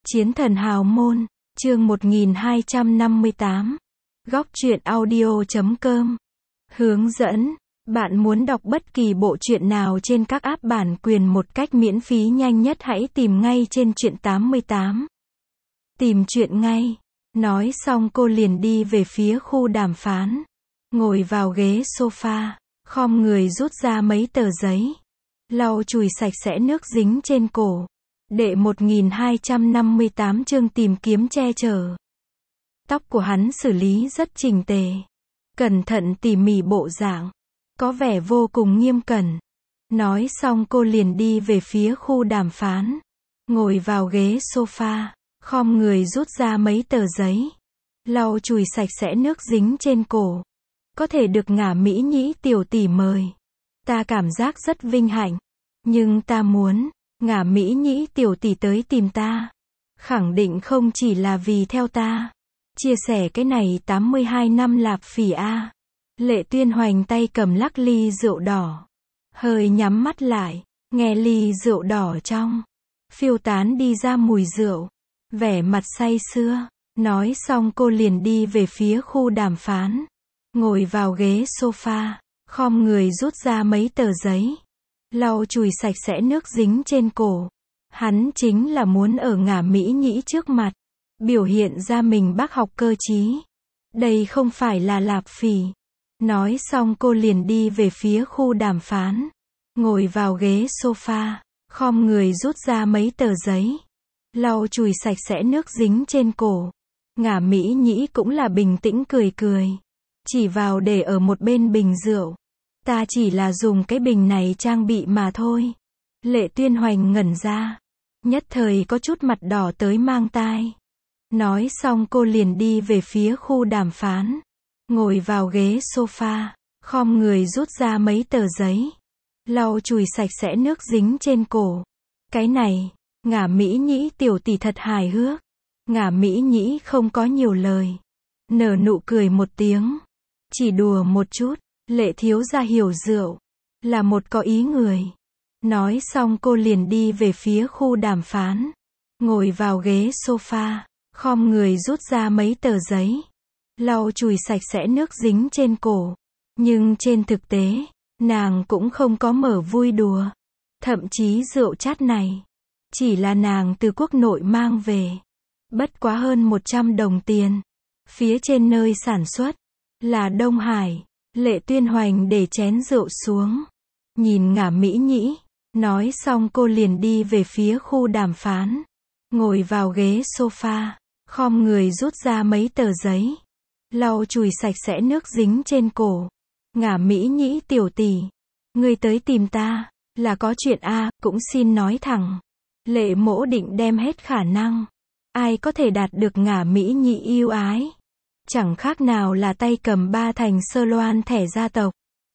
Chiến thần hào môn, chương 1258. Góc truyện audio.com. Hướng dẫn. Bạn muốn đọc bất kỳ bộ truyện nào trên các app bản quyền một cách miễn phí nhanh nhất hãy tìm ngay trên Truyện 88. Tìm truyện ngay. Nói xong cô liền đi về phía khu đàm phán. Ngồi vào ghế sofa, khom người rút ra mấy tờ giấy. Lau chùi sạch sẽ nước dính trên cổ. Đệ 1258 chương tìm kiếm che chở. Tóc của hắn xử lý rất chỉnh tề. Cẩn thận tỉ mỉ bộ dạng. Có vẻ vô cùng nghiêm cẩn. Nói xong cô liền đi về phía khu đàm phán. Ngồi vào ghế sofa, khom người rút ra mấy tờ giấy. Lau chùi sạch sẽ nước dính trên cổ. Có thể được Ngả Mỹ Nhĩ tiểu tỷ mời. Ta cảm giác rất vinh hạnh. Nhưng ta muốn Ngả Mỹ Nhĩ tiểu tỷ tới tìm ta. Khẳng định không chỉ là vì theo ta. Chia sẻ cái này 82 năm lạp phỉ a. Lệ Tuyên Hoành tay cầm lắc ly rượu đỏ. Hơi nhắm mắt lại, nghe ly rượu đỏ trong. Phiêu tán đi ra mùi rượu. Vẻ mặt say sưa. Nói xong cô liền đi về phía khu đàm phán. Ngồi vào ghế sofa, khom người rút ra mấy tờ giấy. Lau chùi sạch sẽ nước dính trên cổ. Hắn chính là muốn ở Ngả Mỹ Nhĩ trước mặt. Biểu hiện ra mình bác học cơ trí. Đây không phải là lạp phỉ. Nói xong cô liền đi về phía khu đàm phán. Ngồi vào ghế sofa, khom người rút ra mấy tờ giấy. Lau chùi sạch sẽ nước dính trên cổ. Ngả Mỹ Nhĩ cũng là bình tĩnh cười cười. Chỉ vào để ở một bên bình rượu. Ta chỉ là dùng cái bình này trang bị mà thôi. Lệ Tuyên Hoành ngẩn ra. Nhất thời có chút mặt đỏ tới mang tai. Nói xong cô liền đi về phía khu đàm phán. Ngồi vào ghế sofa, khom người rút ra mấy tờ giấy. Lau chùi sạch sẽ nước dính trên cổ. Cái này, Ngả Mỹ Nhĩ tiểu tỷ thật hài hước. Ngả Mỹ Nhĩ không có nhiều lời. Nở nụ cười một tiếng. Chỉ đùa một chút. Lệ thiếu gia hiểu rượu là một có ý người. Nói xong cô liền đi về phía khu đàm phán. Ngồi vào ghế sofa, khom người rút ra mấy tờ giấy. Lau chùi sạch sẽ nước dính trên cổ. Nhưng trên thực tế, nàng cũng không có mở vui đùa. Thậm chí rượu chát này chỉ là nàng từ quốc nội mang về. Bất quá hơn 100 đồng tiền. Phía trên nơi sản xuất là Đông Hải. Lệ Tuyên Hoành để chén rượu xuống. Nhìn Ngả Mỹ Nhĩ. Nói xong cô liền đi về phía khu đàm phán. Ngồi vào ghế sofa. Khom người rút ra mấy tờ giấy. Lau chùi sạch sẽ nước dính trên cổ. Ngả Mỹ Nhĩ tiểu tỷ. Ngươi tới tìm ta. Là có chuyện a, cũng xin nói thẳng. Lệ mỗ định đem hết khả năng. Ai có thể đạt được Ngả Mỹ Nhĩ yêu ái. Chẳng khác nào là tay cầm 3 thành sơ loan thẻ gia tộc.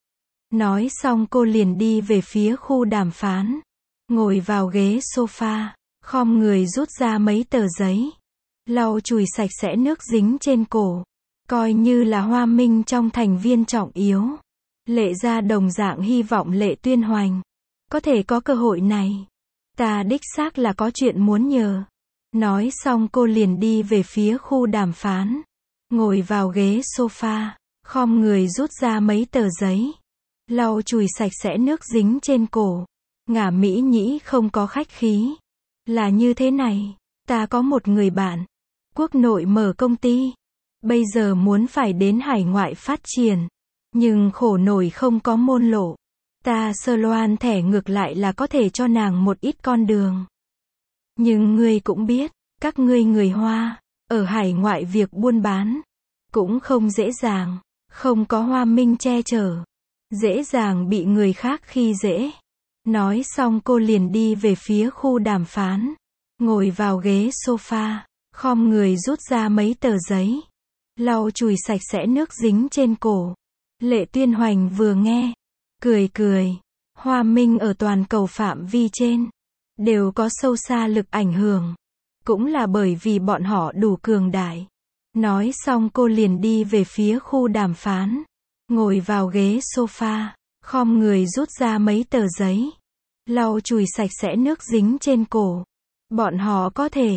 Nói xong cô liền đi về phía khu đàm phán. Ngồi vào ghế sofa, khom người rút ra mấy tờ giấy. Lau chùi sạch sẽ nước dính trên cổ. Coi như là Hoa Minh trong thành viên trọng yếu. Lệ gia đồng dạng hy vọng Lệ Tuyên Hoành có thể có cơ hội này. Ta đích xác là có chuyện muốn nhờ. Nói xong cô liền đi về phía khu đàm phán. Ngồi vào ghế sofa, khom người rút ra mấy tờ giấy. Lau chùi sạch sẽ nước dính trên cổ. Ngả Mỹ Nhĩ không có khách khí. Là như thế này, ta có một người bạn. Quốc nội mở công ty. Bây giờ muốn phải đến hải ngoại phát triển. Nhưng khổ nổi không có môn lộ. Ta sơ loan thẻ ngược lại là có thể cho nàng một ít con đường. Nhưng ngươi cũng biết, các ngươi người Hoa, ở hải ngoại việc buôn bán cũng không dễ dàng, không có Hoa Minh che chở, dễ dàng bị người khác khi dễ. Nói xong cô liền đi về phía khu đàm phán. Ngồi vào ghế sofa, khom người rút ra mấy tờ giấy. Lau chùi sạch sẽ nước dính trên cổ. Lệ Tuyên Hoành vừa nghe, cười cười. Hoa Minh ở toàn cầu phạm vi trên đều có sâu xa lực ảnh hưởng. Cũng là bởi vì bọn họ đủ cường đại. Nói xong cô liền đi về phía khu đàm phán. Ngồi vào ghế sofa, khom người rút ra mấy tờ giấy. Lau chùi sạch sẽ nước dính trên cổ. Bọn họ có thể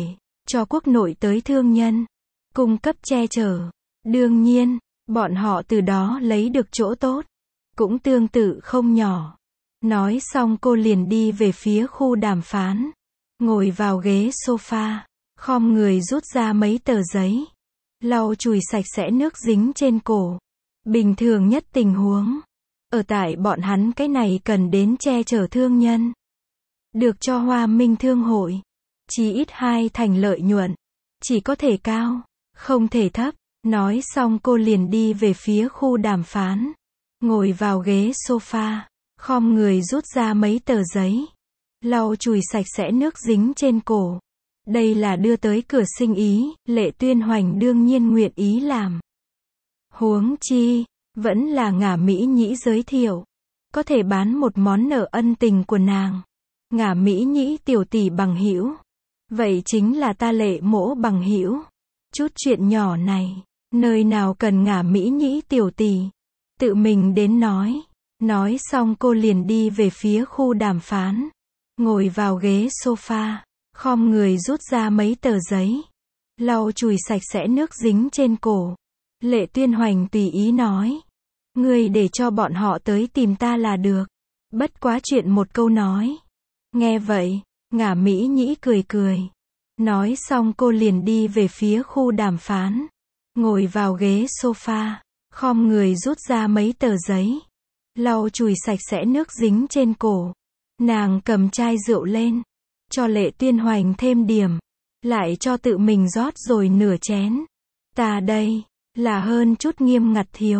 cho quốc nội tới thương nhân, cung cấp che chở. Đương nhiên, bọn họ từ đó lấy được chỗ tốt, cũng tương tự không nhỏ. Nói xong cô liền đi về phía khu đàm phán, ngồi vào ghế sofa, khom người rút ra mấy tờ giấy, lau chùi sạch sẽ nước dính trên cổ. Bình thường nhất tình huống, ở tại bọn hắn cái này cần đến che chở thương nhân, được cho Hoa Minh Thương hội, chí ít 2 thành lợi nhuận, chỉ có thể cao, không thể thấp. Nói xong cô liền đi về phía khu đàm phán, ngồi vào ghế sofa, khom người rút ra mấy tờ giấy, lau chùi sạch sẽ nước dính trên cổ. Đây là đưa tới cửa sinh ý, Lệ Tuyên Hoành đương nhiên nguyện ý làm. Huống chi, vẫn là Ngả Mỹ Nhĩ giới thiệu, có thể bán một món nợ ân tình của nàng. Ngả Mỹ Nhĩ tiểu tỷ bằng hữu, vậy chính là ta Lệ mỗ bằng hữu. Chút chuyện nhỏ này, nơi nào cần Ngả Mỹ Nhĩ tiểu tỷ, tự mình đến nói. Nói xong cô liền đi về phía khu đàm phán, ngồi vào ghế sofa, khom người rút ra mấy tờ giấy, lau chùi sạch sẽ nước dính trên cổ. Lệ Tuyên Hoành tùy ý nói, ngươi để cho bọn họ tới tìm ta là được, bất quá chuyện một câu nói. Nghe vậy, Ngả Mỹ Nhĩ cười cười. Nói xong cô liền đi về phía khu đàm phán, ngồi vào ghế sofa, khom người rút ra mấy tờ giấy, lau chùi sạch sẽ nước dính trên cổ. Nàng cầm chai rượu lên, cho Lệ Tuyên Hoành thêm điểm, lại cho tự mình rót rồi nửa chén. Ta đây, là hơn chút Nghiêm Ngặt thiếu.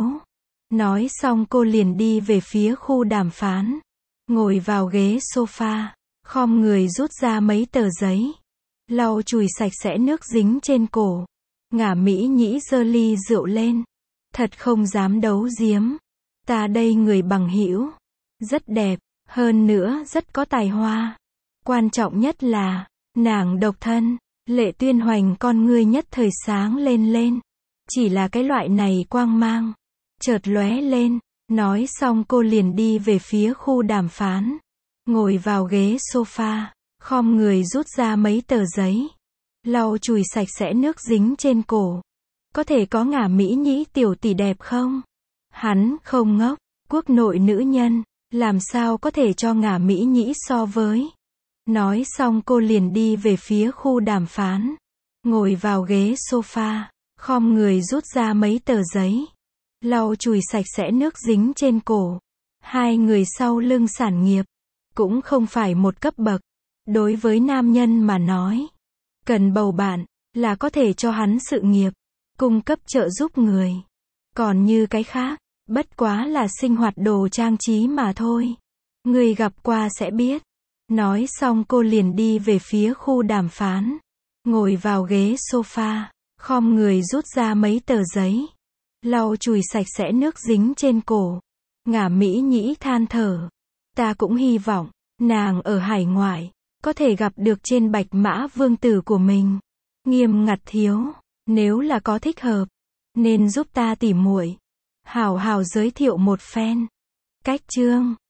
Nói xong cô liền đi về phía khu đàm phán, ngồi vào ghế sofa, khom người rút ra mấy tờ giấy, lau chùi sạch sẽ nước dính trên cổ. Ngả Mỹ Nhĩ giơ ly rượu lên, thật không dám đấu giếm, ta đây người bằng hữu, rất đẹp, hơn nữa rất có tài hoa. Quan trọng nhất là, nàng độc thân. Lệ Tuyên Hoành con ngươi nhất thời sáng lên. Chỉ là cái loại này quang mang, chợt lóe lên. Nói xong cô liền đi về phía khu đàm phán, ngồi vào ghế sofa, khom người rút ra mấy tờ giấy, lau chùi sạch sẽ nước dính trên cổ. Có thể có Ngả Mỹ Nhĩ tiểu tỷ đẹp không? Hắn không ngốc, quốc nội nữ nhân, làm sao có thể cho Ngả Mỹ Nhĩ so với. Nói xong cô liền đi về phía khu đàm phán, ngồi vào ghế sofa, khom người rút ra mấy tờ giấy, lau chùi sạch sẽ nước dính trên cổ. Hai người sau lưng sản nghiệp, cũng không phải một cấp bậc. Đối với nam nhân mà nói, cần bầu bạn, là có thể cho hắn sự nghiệp, cung cấp trợ giúp người. Còn như cái khác, bất quá là sinh hoạt đồ trang trí mà thôi. Người gặp qua sẽ biết. Nói xong cô liền đi về phía khu đàm phán, ngồi vào ghế sofa, khom người rút ra mấy tờ giấy, lau chùi sạch sẽ nước dính trên cổ. Ngả Mỹ Nhĩ than thở, ta cũng hy vọng, nàng ở hải ngoại, có thể gặp được trên bạch mã vương tử của mình. Nghiêm Ngặt thiếu, nếu là có thích hợp, nên giúp ta tỉ muội hào hào giới thiệu một phen. Cách chương